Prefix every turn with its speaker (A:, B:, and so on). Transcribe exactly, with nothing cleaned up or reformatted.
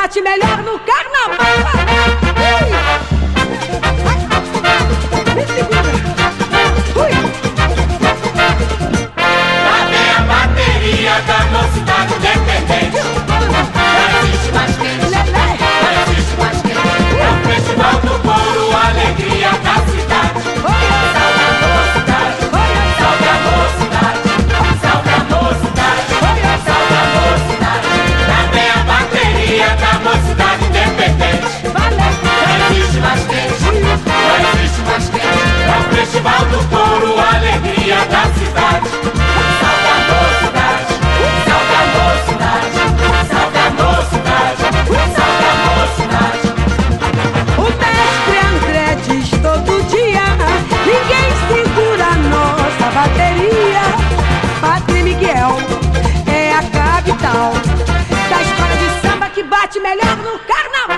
A: bate melhor no carnaval. Me segura. Ui.
B: Lá vem a bateria da mocidade independente. Não existe mais quente, não existe mais quente. É o festival do couro, a alegria da cidade. Salve a mocidade, salve a mocidade, salve a mocidade, salve a mocidade. Lá vem a bateria da mocidade independente. Não existe mais quente, não existe mais quente. É o festival do couro, a alegria da cidade. Salve a mocidade, salve a mocidade, salve a mocidade, salve a mocidade.
A: O mestre André diz todo dia: ninguém segura a nossa bateria. Padre Miguel é a capital da escola de samba que bate melhor no carnaval.